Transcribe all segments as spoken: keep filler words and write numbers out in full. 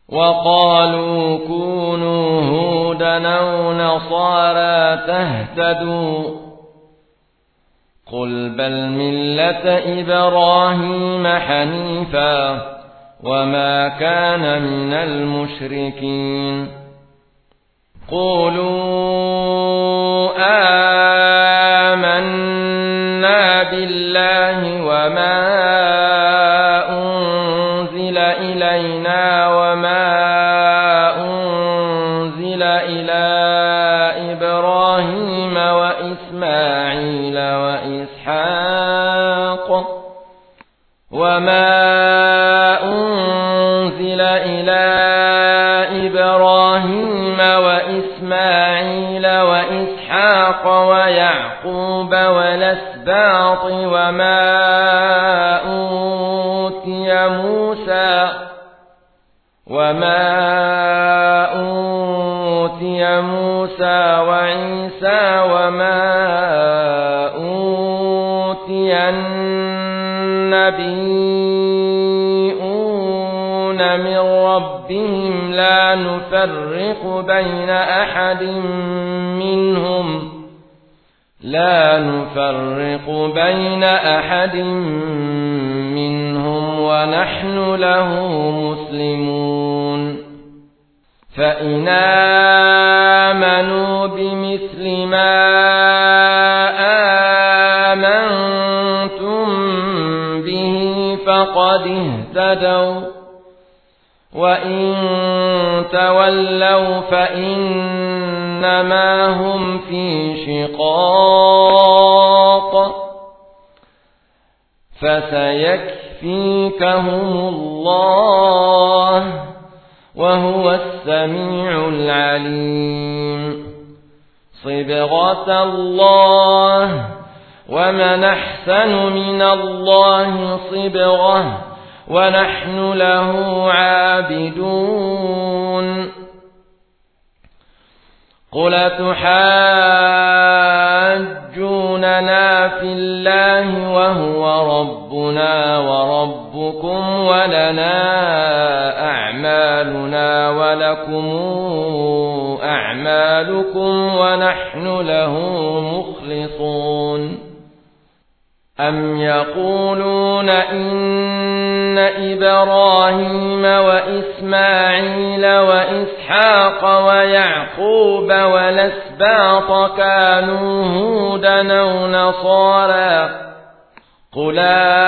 وقالوا كونوا هودا أو نصارى تهتدوا قل بل ملة إبراهيم حنيفا وما كان من المشركين قولوا آمنا بالله وما أنزل إلينا وما أنزل إلى إبراهيم وإسماعيل وإسحاق وما أنزل إلى إبراهيم وإسماعيل وإسحاق ويعقوب والأسباط وما أوتي موسى وما أوتي موسى وعيسى وما أوتي النبيون من ربهم لا نفرق بين أحد منهم لا نفرق بين أحد منهم ونحن له مسلمون فإن آمنوا بمثل ما آمنتم به فقد اهتدوا وإن تولوا فإنما هم في شقاق فسيكفيكهم الله وهو السميع العليم صبغة الله ومن أحسن من الله صبغة ونحن له عابدون قل تحاجوننا في الله وهو ربنا وربكم ولنا أعمالنا ولكم أعمالكم ونحن له مخلصون أم يقولون إن إبراهيم وإسماعيل وإسحاق ويعقوب والأسباط كانوا هودا أو نصارى قل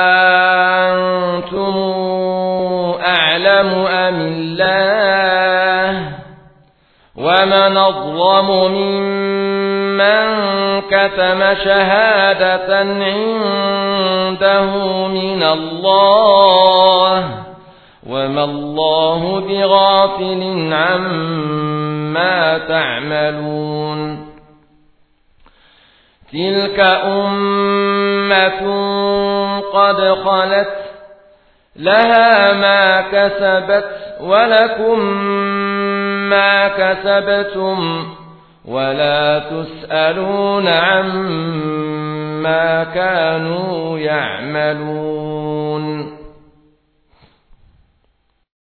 أنتم أعلم أم الله ومن أظلم ممن كتم شهادة عنده من الله وما الله بغافل عما تعملون تلك أمة قد خلت لها ما كسبت ولكم ما كسبتم ولا تسألون عما كانوا يعملون